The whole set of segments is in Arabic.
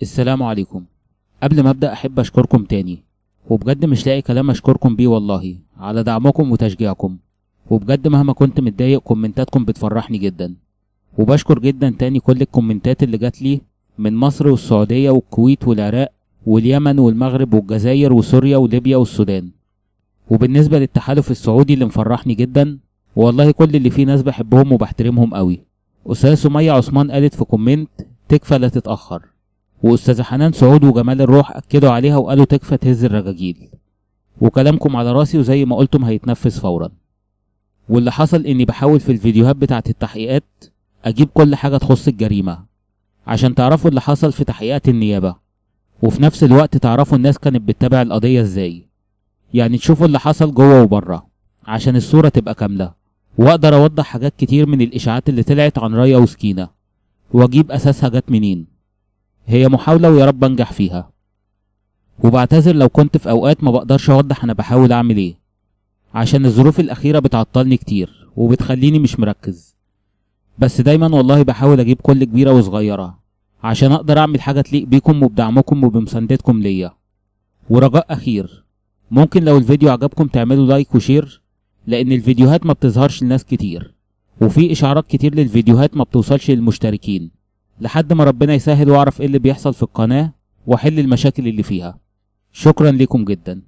السلام عليكم. قبل ما ابدا احب اشكركم تاني، وبجد مش لاقي كلام اشكركم بيه والله على دعمكم وتشجيعكم، وبجد مهما كنت متضايق كومنتاتكم بتفرحني جدا. وبشكر جدا تاني كل الكومنتات اللي جات لي من مصر والسعوديه والكويت والعراق واليمن والمغرب والجزائر وسوريا وليبيا والسودان. وبالنسبه للتحالف السعودي اللي مفرحني جدا، والله كل اللي فيه ناس بحبهم وبحترمهم قوي. استاذه سميه عثمان قالت في كومنت تكفى لا تتاخر، واستاذه حنان سعود وجمال الروح اكدوا عليها وقالوا تكفى تهز الرجاجيل، وكلامكم على راسي وزي ما قلتم هيتنفذ فورا. واللي حصل اني بحاول في الفيديوهات بتاعت التحقيقات اجيب كل حاجه تخص الجريمه عشان تعرفوا اللي حصل في تحقيقات النيابه، وفي نفس الوقت تعرفوا الناس كانت بتتابع القضيه ازاي، يعني تشوفوا اللي حصل جوه وبره عشان الصوره تبقى كامله، واقدر اوضح حاجات كتير من الاشاعات اللي طلعت عن ريا وسكينه واجيب اساسها جت منين. هي محاولة ويا رب انجح فيها، وبعتذر لو كنت في اوقات ما بقدرش اوضح انا بحاول اعمل ايه، عشان الظروف الاخيرة بتعطلني كتير وبتخليني مش مركز، بس دايما والله بحاول اجيب كل كبيرة وصغيرة عشان اقدر اعمل حاجة تليق بيكم وبدعمكم وبمساندتكم ليا. ورجاء اخير، ممكن لو الفيديو عجبكم تعملوا لايك وشير، لان الفيديوهات ما بتظهرش لناس كتير، وفي اشعارات كتير للفيديوهات ما بتوصلش للمشتركين، لحد ما ربنا يسهل واعرف ايه اللي بيحصل في القناة واحل المشاكل اللي فيها. شكرا لكم جدا.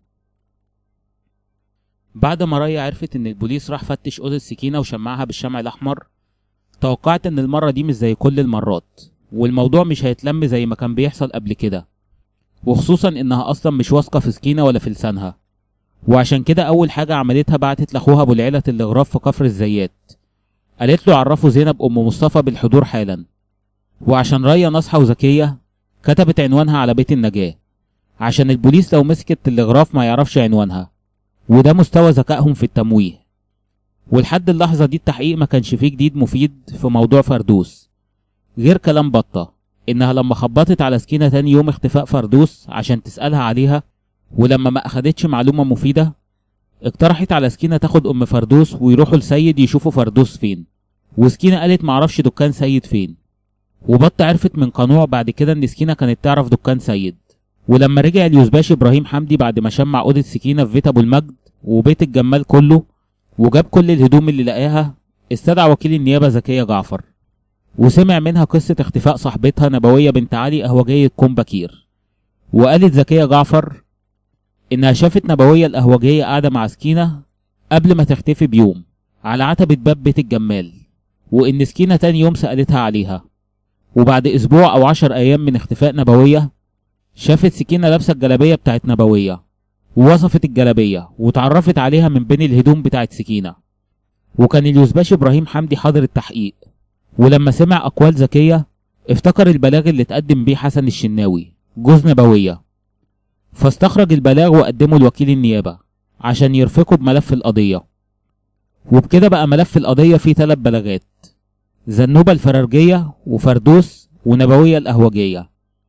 بعد ما ريا عرفت ان البوليس راح فتش اوضة سكينة وشمعها بالشمع الاحمر، توقعت ان المرة دي مش زي كل المرات، والموضوع مش هيتلم زي ما كان بيحصل قبل كده، وخصوصا انها اصلا مش واثقة في سكينة ولا في لسانها. وعشان كده اول حاجة عملتها بعتت لاخوها ابو العيلة الاغراب في كفر الزيات، قالت له عرفوا زينب ام مصطفى بالحضور حالا. وعشان ريا ناصحة وذكية كتبت عنوانها على بيت النجاة عشان البوليس لو مسك التلغراف ما يعرفش عنوانها، وده مستوى ذكائهم في التمويه. ولحد اللحظة دي التحقيق ما كانش فيه جديد مفيد في موضوع فردوس، غير كلام بطة انها لما خبطت على سكينة تاني يوم اختفاء فردوس عشان تسألها عليها، ولما ما اخدتش معلومة مفيدة اقترحت على سكينة تاخد ام فردوس ويروحوا لسيد يشوفوا فردوس فين، وسكينة قالت معرفش دكان سيد فين. وبطة عرفت من قنوع بعد كده ان سكينة كانت تعرف دكان سيد. ولما رجع اليوزباشي ابراهيم حمدي بعد ما شمع اوضة سكينة في بيت ابو المجد وبيت الجمال كله وجاب كل الهدوم اللي لقاها، استدعى وكيل النيابة زكية جعفر وسمع منها قصة اختفاء صاحبتها نبوية بنت علي اهوجية كوم بكير. وقالت زكية جعفر انها شافت نبوية الاهوجية قاعدة مع سكينة قبل ما تختفي بيوم على عتبة باب بيت الجمال، وان سكينة تاني يوم سألتها عليها. وبعد اسبوع او 10 ايام من اختفاء نبوية شافت سكينة لابسة الجلابية بتاعت نبوية، ووصفت الجلابية واتعرفت عليها من بين الهدوم بتاعت سكينة. وكان اليوزباشي ابراهيم حمدي حاضر التحقيق، ولما سمع اقوال زكية افتكر البلاغ اللي اتقدم بيه حسن الشناوي جوز نبوية، فاستخرج البلاغ وقدمه لوكيل النيابة عشان يرفقه بملف القضية. وبكده بقى ملف القضية فيه 3 بلاغات: زنوبة الفرارجية وفردوس ونبوية الأهوجية.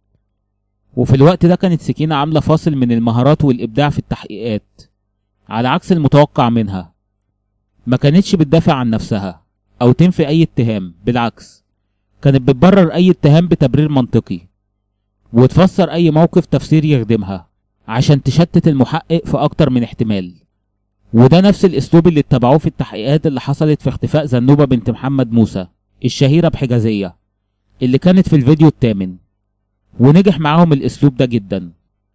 وفي الوقت ده كانت سكينة عاملة فاصل من المهارات والإبداع في التحقيقات، على عكس المتوقع منها. ما كانتش بتدافع عن نفسها أو تنفي أي اتهام، بالعكس كانت بتبرر أي اتهام بتبرير منطقي، وتفسر أي موقف تفسير يخدمها عشان تشتت المحقق في أكتر من احتمال. وده نفس الأسلوب اللي اتبعوه في التحقيقات اللي حصلت في اختفاء زنوبة بنت محمد موسى الشهيرة بحجازية اللي كانت في الفيديو الثامن، ونجح معاهم الاسلوب ده جدا.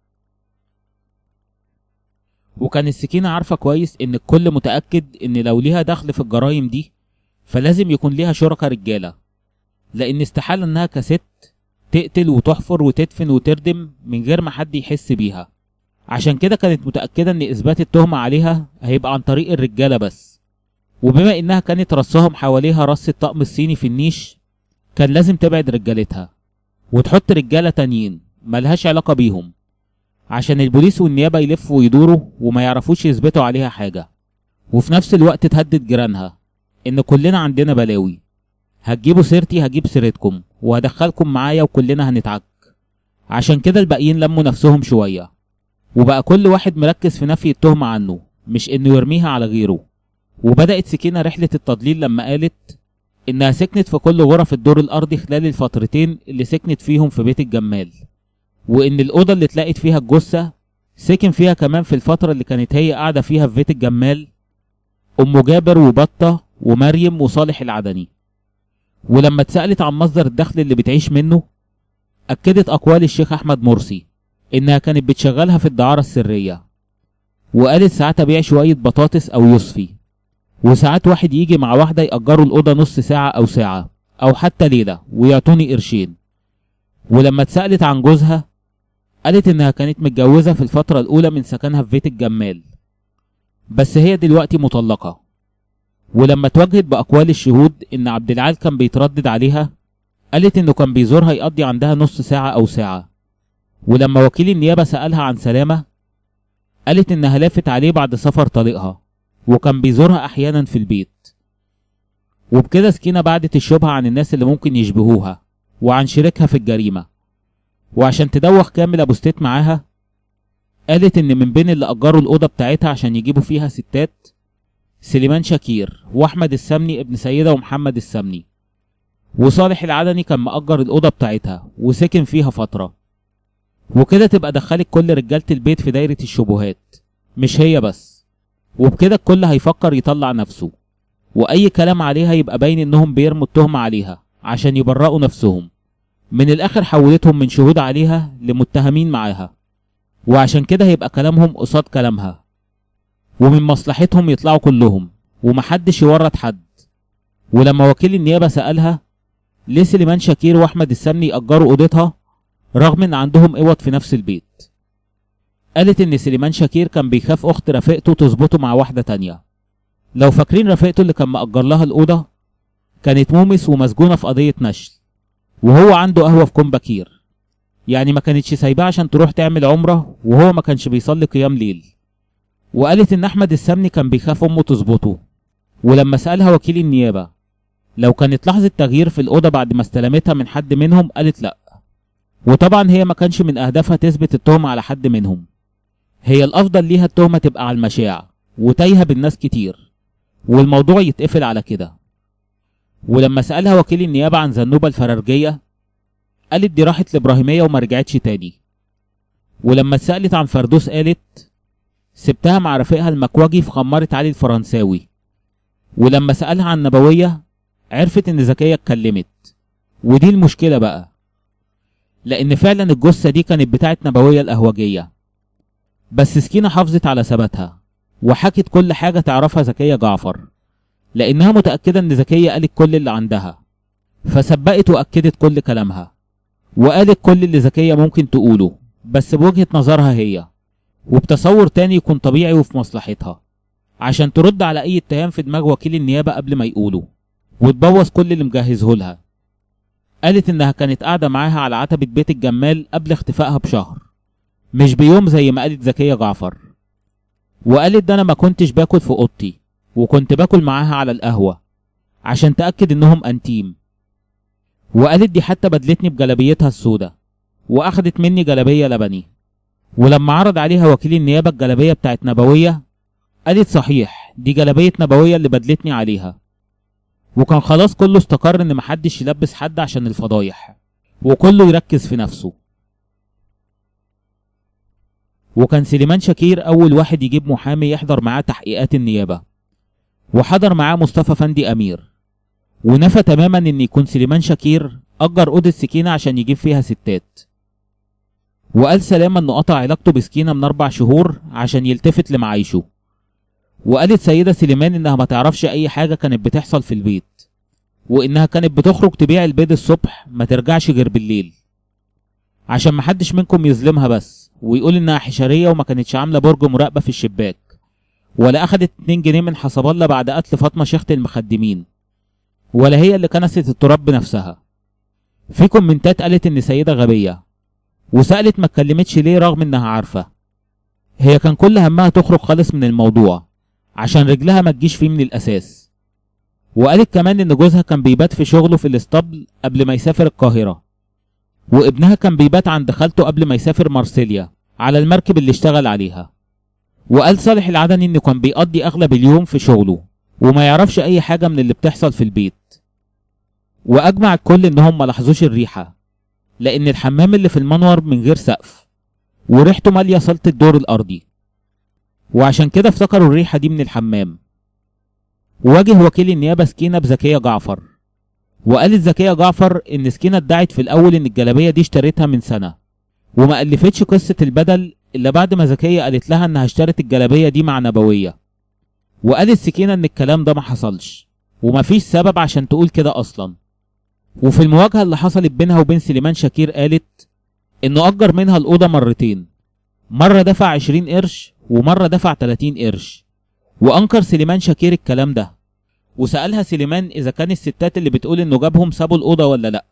وكان السكينة عارفة كويس ان الكل متأكد ان لو ليها دخل في الجرائم دي فلازم يكون ليها شركاء رجالة، لان استحالة انها كست تقتل وتحفر وتدفن وتردم من غير ما حد يحس بيها. عشان كده كانت متأكدة ان اثبات التهمة عليها هيبقى عن طريق الرجالة بس، وبما انها كانت رصهم حواليها رص الطقم الصيني في النيش كان لازم تبعد رجالتها وتحط رجالة تانيين ملهاش علاقة بيهم، عشان البوليس والنيابة يلفوا ويدوروا وما يعرفوش يثبتوا عليها حاجة. وفي نفس الوقت تهدد جيرانها ان كلنا عندنا بلاوي، هتجيبوا سيرتي هجيب سيرتكم وهدخلكم معايا وكلنا هنتعك. عشان كده الباقيين لموا نفسهم شوية، وبقى كل واحد مركز في نفي التهمة عنه مش انه يرميها على غيره. وبدأت سكينة رحلة التضليل لما قالت انها سكنت في كل غرف الدور الارضي خلال الفترتين اللي سكنت فيهم في بيت الجمال، وإن الأوضة اللي اتلاقت فيها الجثة سكن فيها كمان في الفترة اللي كانت هي قاعدة فيها في بيت الجمال أم جابر وبطة ومريم وصالح العدني. ولما اتسألت عن مصدر الدخل اللي بتعيش منه أكدت أقوال الشيخ أحمد مرسي إنها كانت بتشغلها في الدعارة السرية، وقالت ساعات أبيع شوية بطاطس أو يصفي، وساعات واحد يجي مع واحدة يأجروا الأوضة نص ساعة أو ساعة أو حتى ليلة ويعطوني قرشين. ولما اتسألت عن جوزها قالت إنها كانت متجوزة في الفترة الأولى من سكنها في بيت الجمال، بس هي دلوقتي مطلقة. ولما اتواجهت بأقوال الشهود إن عبد العال كان بيتردد عليها قالت إنه كان بيزورها يقضي عندها نص ساعة أو ساعة. ولما وكيل النيابة سألها عن سلامة قالت إنها لافت عليه بعد سفر طليقها وكان بيزورها أحيانا في البيت. وبكده سكينة بعدت الشبهة عن الناس اللي ممكن يشبهوها وعن شريكها في الجريمة. وعشان تدوخ كامل أبو ستيت معاها قالت إن من بين اللي أجروا الأوضة بتاعتها عشان يجيبوا فيها ستات سليمان شاكير وأحمد السمني ابن سيدة ومحمد السمني، وصالح العدني كان مأجر الأوضة بتاعتها وسكن فيها فترة. وكده تبقى دخلت كل رجالة البيت في دايرة الشبهات، مش هي بس. وبكده الكل هيفكر يطلع نفسه، وأي كلام عليها يبقى باين إنهم بيرموا التهمة عليها عشان يبرئوا نفسهم. من الآخر حولتهم من شهود عليها لمتهمين معاها، وعشان كده هيبقى كلامهم قصاد كلامها، ومن مصلحتهم يطلعوا كلهم ومحدش يورط حد. ولما وكيل النيابة سألها ليه سليمان شاكير وأحمد السمني يأجروا أوضتها رغم إن عندهم أوض في نفس البيت، قالت إن سليمان شاكير كان بيخاف أخت رفيقته تظبطه مع واحدة تانية. لو فاكرين رفيقته اللي كان مأجر لها الأوضة كانت مومس ومسجونة في قضية نشل، وهو عنده قهوة في كوم بكير، يعني ما كانتش سايباه عشان تروح تعمل عمرة وهو ما كانش بيصلي قيام ليل. وقالت إن أحمد السمني كان بيخاف أمه تظبطه. ولما سألها وكيل النيابة لو كانت لحظة تغيير في الأوضة بعد ما استلمتها من حد منهم قالت لأ. وطبعا هي ما كانش من أهدافها تثبت التهمة على حد منهم، هي الأفضل ليها التهمة تبقى على المشاع وتايهة بالناس كتير والموضوع يتقفل على كده. ولما سألها وكيل النيابة عن زنوبة الفرارجية قالت دي راحت لإبراهيمية وما رجعتش تاني. ولما اتسألت عن فردوس قالت سبتها مع رفيقها المكواجي في خمارة علي الفرنساوي. ولما سألها عن نبوية عرفت إن زكية اتكلمت، ودي المشكلة بقى، لأن فعلا الجثة دي كانت بتاعت نبوية القهوجية، بس سكينة حافظت على ثباتها وحكت كل حاجة تعرفها زكية جعفر، لأنها متأكدة إن زكية قالت كل اللي عندها، فسبقت وأكدت كل كلامها وقالت كل اللي زكية ممكن تقوله بس بوجهة نظرها هي وبتصور تاني يكون طبيعي وفي مصلحتها، عشان ترد على أي اتهام في دماغ وكيل النيابة قبل ما يقوله وتبوظ كل اللي مجهزه لها. قالت إنها كانت قاعدة معاها على عتبة بيت الجمال قبل اختفائها بشهر، مش بيوم زي ما قالت زكية جعفر. وقالت ده أنا ما كنتش باكل في أوضتي وكنت باكل معاها على القهوة عشان تأكد إنهم أنتيم. وقالت دي حتى بدلتني بجلبيتها السوداء وأخدت مني جلبية لبني. ولما عرض عليها وكيل النيابة الجلبية بتاعت نبوية قالت صحيح دي جلبية نبوية اللي بدلتني عليها. وكان خلاص كله استقر إن محدش يلبس حد عشان الفضايح وكله يركز في نفسه. وكان سليمان شاكير أول واحد يجيب محامي يحضر معاه تحقيقات النيابة، وحضر معاه مصطفى فندي أمير، ونفى تماما إن يكون سليمان شاكير أجر أوضة سكينة عشان يجيب فيها ستات. وقال سلامة إنه قطع علاقته بسكينة من 4 شهور عشان يلتفت لمعايشه. وقالت سيدة سليمان إنها ما تعرفش أي حاجة كانت بتحصل في البيت، وإنها كانت بتخرج تبيع البيض الصبح ما ترجعش غير بالليل، عشان محدش منكم يظلمها بس ويقول إنها حشرية وما كانتش عاملة برج مراقبة في الشباك، ولا أخدت 2 جنيه من حسب الله بعد قتل فاطمة شيخة المخدمين، ولا هي اللي كنست التراب بنفسها. في كومنتات قالت إن سيدة غبية، وسألت ما اتكلمتش ليه رغم إنها عارفة. هي كان كل همها تخرج خالص من الموضوع عشان رجلها ما تجيش فيه من الأساس. وقالت كمان إن جوزها كان بيبات في شغله في الاسطبل قبل ما يسافر القاهرة، وابنها كان بيبات عند خالته قبل ما يسافر مارسيليا على المركب اللي اشتغل عليها. وقال صالح العدني إنه كان بيقضي أغلب اليوم في شغله وما يعرفش أي حاجة من اللي بتحصل في البيت. وأجمع الكل إنهم ما لاحظوش الريحة، لأن الحمام اللي في المنور من غير سقف وريحته مالية صالة الدور الأرضي، وعشان كده افتكروا الريحة دي من الحمام. وواجه وكيل النيابة سكينة بزكية جعفر، وقالت زكية جعفر إن سكينة ادعت في الأول إن الجلابية دي اشتريتها من سنة، وما ألفتش قصة البدل إلا بعد ما زكية قالت لها إنها اشترت الجلابية دي مع نبوية. وقالت سكينة إن الكلام ده ما حصلش ومفيش سبب عشان تقول كده أصلا. وفي المواجهة اللي حصلت بينها وبين سليمان شاكير قالت إنه أجر منها الأوضة مرتين، مرة دفع 20 قرش ومرة دفع 30 قرش. وأنكر سليمان شاكير الكلام ده، وسألها سليمان إذا كان الستات اللي بتقول إنه جابهم سابوا الأوضة ولا لأ،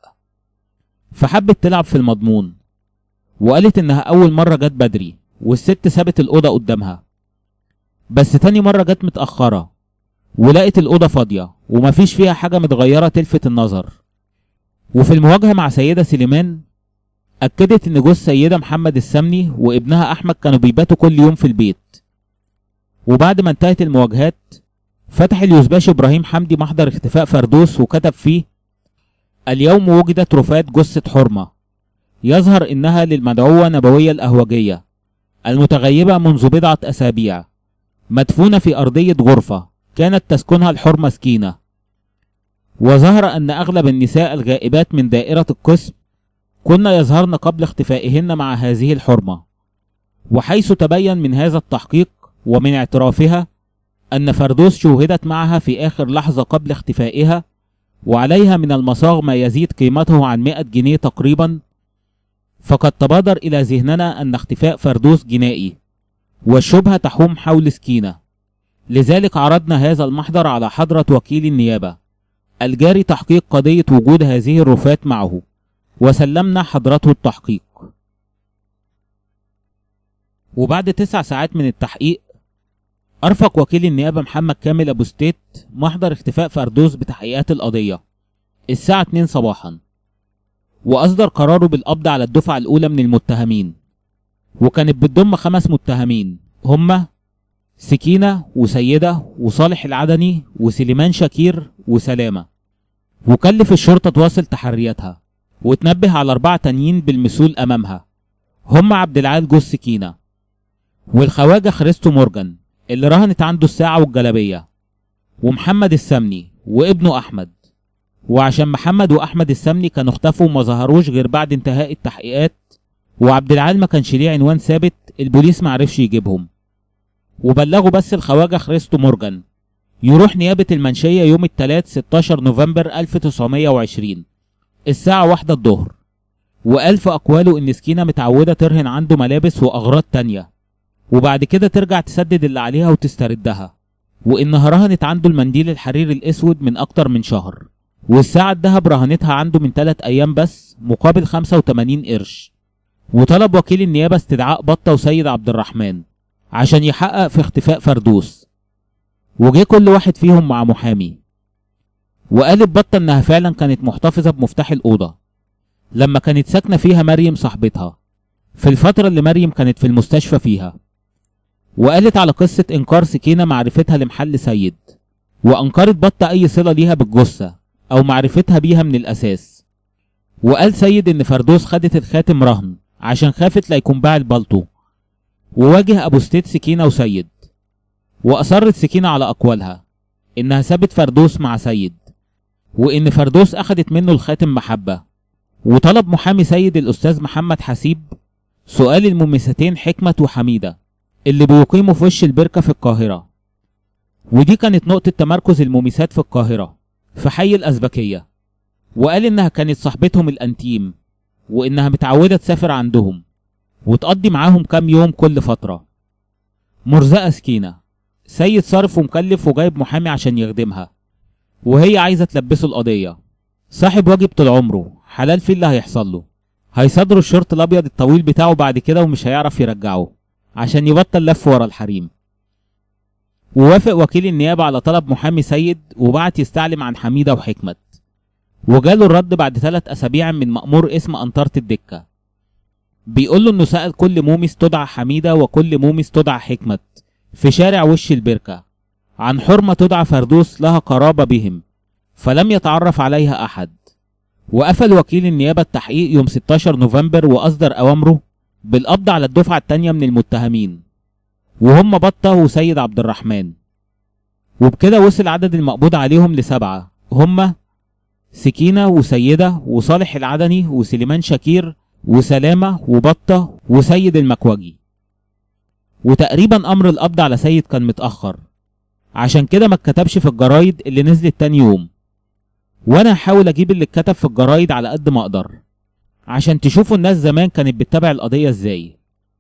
فحبت تلعب في المضمون وقالت إنها أول مرة جت بدري والست سابت الأوضة قدامها، بس تاني مرة جت متأخرة ولقت الأوضة فاضية ومفيش فيها حاجة متغيرة تلفت النظر. وفي المواجهة مع سيدة سليمان أكدت إن جوز سيدة محمد السمني وابنها أحمد كانوا بيباتوا كل يوم في البيت. وبعد ما انتهت المواجهات فتح اليوزباشي إبراهيم حمدي محضر اختفاء فردوس وكتب فيه: اليوم وجدت رفات جثة حرمة يظهر إنها للمدعوة نبوية الأهوجية المتغيبة منذ بضعة أسابيع، مدفونة في أرضية غرفة كانت تسكنها الحرمة سكينة. وظهر أن أغلب النساء الغائبات من دائرة القسم كن يظهرن قبل اختفائهن مع هذه الحرمة. وحيث تبين من هذا التحقيق ومن اعترافها أن فردوس شوهدت معها في آخر لحظة قبل اختفائها، وعليها من المصاغ ما يزيد قيمته عن 100 جنيه تقريبا، فقد تبادر إلى ذهننا أن اختفاء فردوس جنائي والشبهة تحوم حول سكينة. لذلك عرضنا هذا المحضر على حضرة وكيل النيابة الجاري تحقيق قضية وجود هذه الرفات معه، وسلمنا حضرته التحقيق. وبعد 9 ساعات من التحقيق أرفق وكيل النيابة محمد كامل أبو ستيت محضر اختفاء فردوس بتحقيقات القضية الساعة 2 صباحا، وأصدر قراره بالقبض على الدفعة الأولى من المتهمين، وكانت بتضم 5 متهمين هما سكينة وسيدة وصالح العدني وسليمان شاكير وسلامة. وكلف الشرطة تواصل تحرياتها وتنبه على 4 تانيين بالمثول أمامها هما عبد العال جوز سكينة والخواجة خريستو مورجان اللي رهنت عنده الساعة والجلابية، ومحمد السمني وابنه أحمد. وعشان محمد وأحمد السمني كانوا اختفوا وما ظهروش غير بعد انتهاء التحقيقات، وعبد العال ما كانش ليه عنوان ثابت البوليس معرفش يجيبهم، وبلغوا بس الخواجة خريستو مورجان يروح نيابة المنشية يوم الثلاث 16 نوفمبر 1920 الساعة 1 الظهر، وقال في أقواله إن سكينة متعودة ترهن عنده ملابس وأغراض تانية وبعد كده ترجع تسدد اللي عليها وتستردها، وإنها رهنت عنده المنديل الحرير الأسود من أكتر من شهر، والساعة الدهب رهنتها عنده من 3 أيام بس مقابل 85 قرش. وطلب وكيل النيابة استدعاء بطة وسيد عبد الرحمن عشان يحقق في اختفاء فردوس، وجه كل واحد فيهم مع محامي. وقالت بطة إنها فعلا كانت محتفظة بمفتاح الأوضة لما كانت ساكنة فيها مريم صاحبتها في الفترة اللي مريم كانت في المستشفى فيها. وقالت على قصة إنكار سكينة معرفتها لمحل سيد، وأنكرت بطة أي صلة ليها بالجثة أو معرفتها بيها من الأساس. وقال سيد إن فردوس خدت الخاتم رهن عشان خافت لا يكون باع البلطو. وواجه أبو ستيت سكينة وسيد، وأصرت سكينة على أقوالها إنها سابت فردوس مع سيد، وإن فردوس أخدت منه الخاتم محبة. وطلب محامي سيد الأستاذ محمد حسيب سؤال المميستين حكمة وحميدة اللي بيقيموا في وش البركة في القاهرة، ودي كانت نقطة تمركز المميسات في القاهرة في حي الأزبكية. وقال إنها كانت صاحبتهم الأنتيم، وإنها متعودة تسافر عندهم وتقضي معاهم كام يوم كل فترة. مرزقة سكينة، سيد صارف ومكلف وجايب محامي عشان يخدمها، وهي عايزة تلبسه القضية. صاحب واجب طول عمره، حلال فيه اللي هيحصل له، هيصدروا الشورت الأبيض الطويل بتاعه بعد كده ومش هيعرف يرجعه عشان يبطل لف ورا الحريم. ووافق وكيل النيابة على طلب محامي سيد وبعت يستعلم عن حميدة وحكمة، وجاله الرد بعد 3 أسابيع من مأمور اسم أنطرة الدكة بيقول له إنه سأل كل مومس تدعى حميدة وكل مومس تدعى حكمة في شارع وش البركة عن حرمة تدعى فردوس لها قرابة بهم، فلم يتعرف عليها أحد. وقفل وكيل النيابة التحقيق يوم 16 نوفمبر وأصدر أوامره بالقبض على الدفعة التانية من المتهمين، وهم بطة وسيد عبد الرحمن. وبكده وصل عدد المقبوض عليهم ل7، هم سكينة وسيدة وصالح العدني وسليمان شاكير وسلامة وبطة وسيد المكوجي. وتقريبا أمر القبض على سيد كان متأخر، عشان كده ما اتكتبش في الجرايد اللي نزلت تاني يوم، وانا هحاول اجيب اللي اتكتب في الجرايد على قد ما اقدر عشان تشوفوا الناس زمان كانت بتتابع القضية ازاي.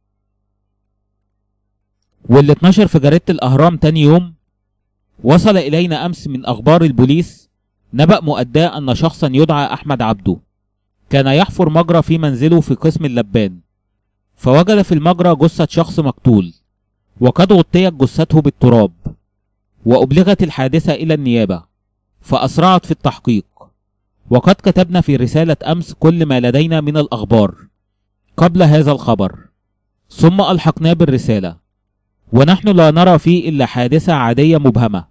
واللي اتنشر في جريدة الأهرام تاني يوم: وصل إلينا أمس من أخبار البوليس نبأ مؤداه أن شخصا يدعى أحمد عبده كان يحفر مجرى في منزله في قسم اللبان، فوجد في المجرى جثة شخص مقتول، وقد غطيت جثته بالتراب، وأبلغت الحادثة إلى النيابة فأسرعت في التحقيق. وقد كتبنا في رسالة أمس كل ما لدينا من الأخبار قبل هذا الخبر، ثم ألحقناه بالرسالة، ونحن لا نرى فيه إلا حادثة عادية مبهمة.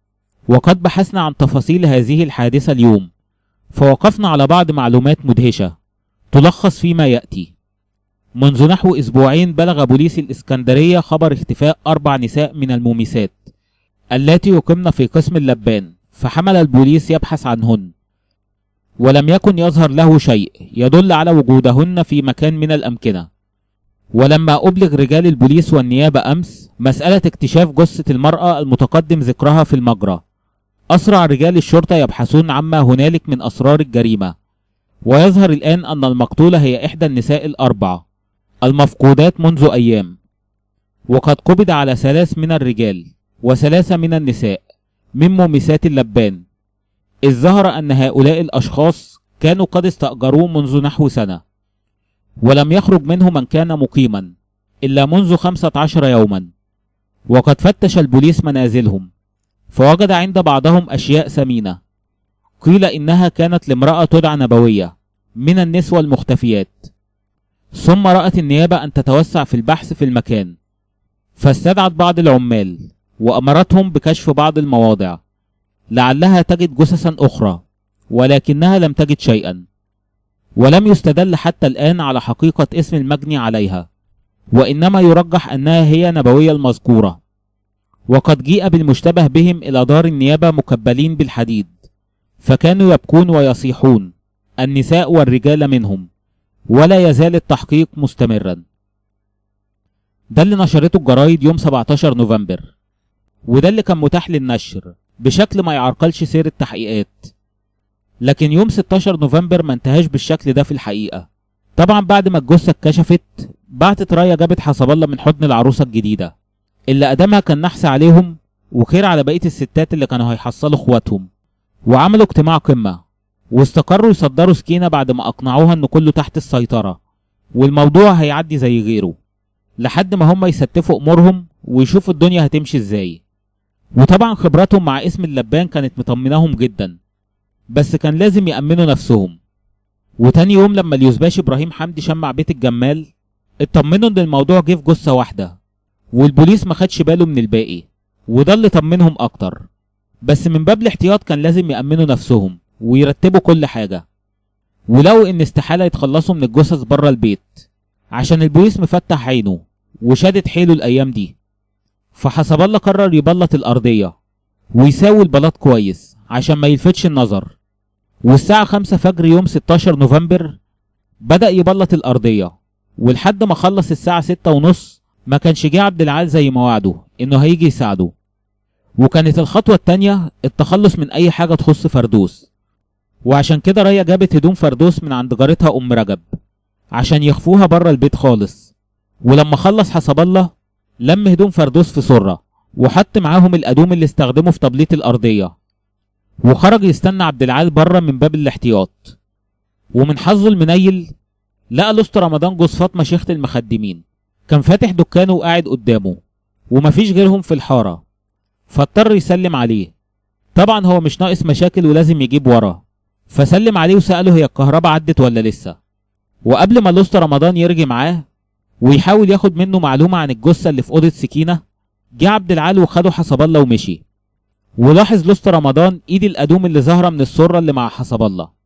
وقد بحثنا عن تفاصيل هذه الحادثة اليوم، فوقفنا على بعض معلومات مدهشة تلخص فيما يأتي. منذ نحو أسبوعين بلغ بوليس الإسكندرية خبر اختفاء 4 نساء من المومسات التي يقمن في قسم اللبان، فحمل البوليس يبحث عنهن، ولم يكن يظهر له شيء يدل على وجودهن في مكان من الأمكنة. ولما أبلغ رجال البوليس والنيابة أمس مسألة اكتشاف جثة المرأة المتقدم ذكرها في المجرى، أسرع رجال الشرطة يبحثون عما هنالك من أسرار الجريمة، ويظهر الآن أن المقتولة هي إحدى النساء ال4 المفقودات منذ أيام. وقد قبض على 3 من الرجال و3 من النساء من مومسات اللبان، إذ ظهر أن هؤلاء الأشخاص كانوا قد استأجروه منذ نحو سنة، ولم يخرج منه من كان مقيما إلا منذ 15 يوما. وقد فتش البوليس منازلهم، فوجد عند بعضهم أشياء ثمينة قيل إنها كانت لامرأة تدعى نبوية من النسوة المختفيات. ثم رأت النيابة أن تتوسع في البحث في المكان، فاستدعت بعض العمال وأمرتهم بكشف بعض المواضع لعلها تجد جثثا أخرى، ولكنها لم تجد شيئا، ولم يستدل حتى الآن على حقيقة اسم المجني عليها، وإنما يرجح أنها هي نبوية المذكورة. وقد جيء بالمشتبه بهم إلى دار النيابة مكبلين بالحديد، فكانوا يبكون ويصيحون النساء والرجال منهم، ولا يزال التحقيق مستمرا. ده اللي نشرته الجرايد يوم 17 نوفمبر، وده اللي كان متاح للنشر بشكل ما يعرقلش سير التحقيقات. لكن يوم 16 نوفمبر ما انتهاش بالشكل ده في الحقيقة. طبعا بعد ما الجثة اتكشفت بعتت راية جابت حسب الله من حضن العروسة الجديدة اللي قدمها كان نحس عليهم وخير على بقية الستات اللي كانوا هيحصلوا اخواتهم، وعملوا اجتماع قمة واستقروا يصدروا سكينة بعد ما اقنعوها ان كله تحت السيطرة والموضوع هيعدي زي غيره، لحد ما هم يستفوا امورهم ويشوفوا الدنيا هتمشي ازاي. وطبعا خبراتهم مع اسم اللبان كانت مطمناهم جدا، بس كان لازم يأمنوا نفسهم. وتاني يوم لما اليوزباشي ابراهيم حمدي شمع بيت الجمال اطمنوا ان الموضوع جه في جثة واحدة، والبوليس ما خدش باله من الباقي، وده اللي طمنهم اكتر. بس من باب الاحتياط كان لازم يأمنوا نفسهم ويرتبوا كل حاجة، ولو ان استحالة يتخلصوا من الجثث بره البيت عشان البوليس مفتح عينه وشادت حيله الايام دي. فحسب الله قرر يبلط الارضية ويساوي البلاط كويس عشان ما يلفتش النظر، والساعة 5 فجر يوم 16 نوفمبر بدأ يبلط الارضية، ولحد ما خلص الساعة 6:30 ما كانش جه عبد العال زي ما وعده انه هيجي يساعده. وكانت الخطوة التانية التخلص من اي حاجة تخص فردوس، وعشان كده ريا جابت هدوم فردوس من عند جارتها ام رجب عشان يخفوها بره البيت خالص. ولما خلص حسب الله لم هدوم فردوس في سرة وحط معاهم الأدوم اللي استخدمه في تبليط الأرضية، وخرج يستنى عبد العال بره من باب الاحتياط. ومن حظه المنيل لقى الأسطى رمضان جوز فاطمة شيخة المخدمين كان فاتح دكانه وقاعد قدامه ومفيش غيرهم في الحارة، فاضطر يسلم عليه. طبعا هو مش ناقص مشاكل ولازم يجيب وراه، فسلم عليه وسأله هي الكهرباء عدت ولا لسه. وقبل ما الأسطى رمضان يرجع معاه ويحاول ياخد منه معلومة عن الجثة اللي في أوضة سكينة، جه عبد العال وخده حسب الله ومشي. ولاحظ الأسطى رمضان ايد الأدوم اللي ظاهرة من السرة اللي مع حسب الله،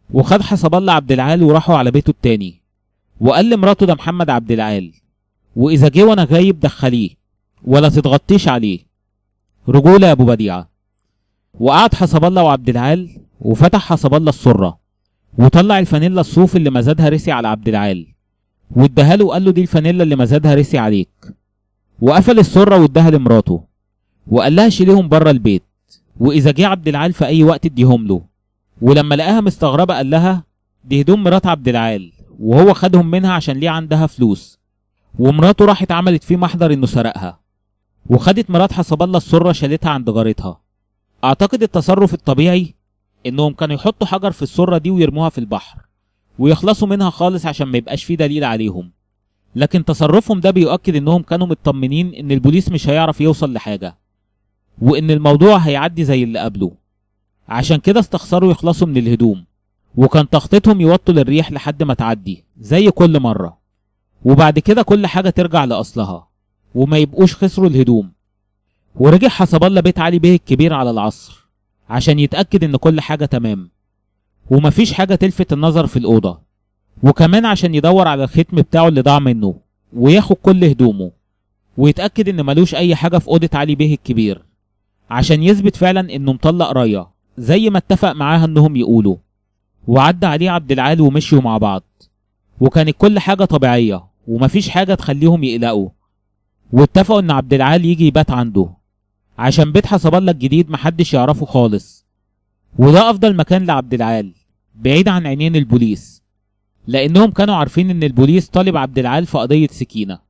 وخد حسب الله عبد العال وراحوا على بيته التاني، وقال لمراته ده محمد عبد العال، واذا جه وانا غايب دخليه ولا تتغطيش عليه. رجوله يا ابو بديعه. وقعد حسب الله وعبد العال، وفتح حسب الله السره وطلع الفانيلا الصوف اللي مزادها رسي على عبد العال، واداها له وقال له دي الفانيلا اللي مزادها رسي عليك. وقفل السره واداها لمراته وقال لها شيليهم بره البيت، واذا جه عبد العال في اي وقت اديهم له. ولما لقاها مستغربه قال لها دي هدوم مرات عبد العال، وهو خدهم منها عشان ليه عندها فلوس، ومراته راحت عملت فيه محضر انه سرقها. وخدت مرات حسب الله السره شالتها عند جارتها. اعتقد التصرف الطبيعي انهم كانوا يحطوا حجر في السره دي ويرموها في البحر ويخلصوا منها خالص عشان ما يبقاش فيه دليل عليهم، لكن تصرفهم ده بيؤكد انهم كانوا مطمنين ان البوليس مش هيعرف يوصل لحاجه، وان الموضوع هيعدي زي اللي قبله. عشان كده استخسروا يخلصوا من الهدوم، وكان تخطيطهم يوطوا للريح لحد ما تعدي زي كل مره، وبعد كده كل حاجه ترجع لاصلها وما يبقوش خسروا الهدوم. ورجع حسب الله بيت علي بيه الكبير على العصر عشان يتأكد ان كل حاجة تمام ومفيش حاجة تلفت النظر في الأوضة، وكمان عشان يدور على الختم بتاعه اللي ضاع منه وياخد كل هدومه ويتأكد ان ملوش اي حاجة في أوضة علي بيه الكبير، عشان يثبت فعلا انه مطلق راية زي ما اتفق معاها انهم يقولوا. وعدى عليه عبد العال ومشيوا مع بعض، وكانت كل حاجة طبيعية ومفيش حاجة تخليهم يقلقوا. واتفقوا ان عبد العال يجي يبات عنده عشان بيت حسب الله الجديد محدش يعرفه خالص، وده افضل مكان لعبد العال بعيد عن عينين البوليس، لانهم كانوا عارفين ان البوليس طالب عبد العال في قضية سكينة.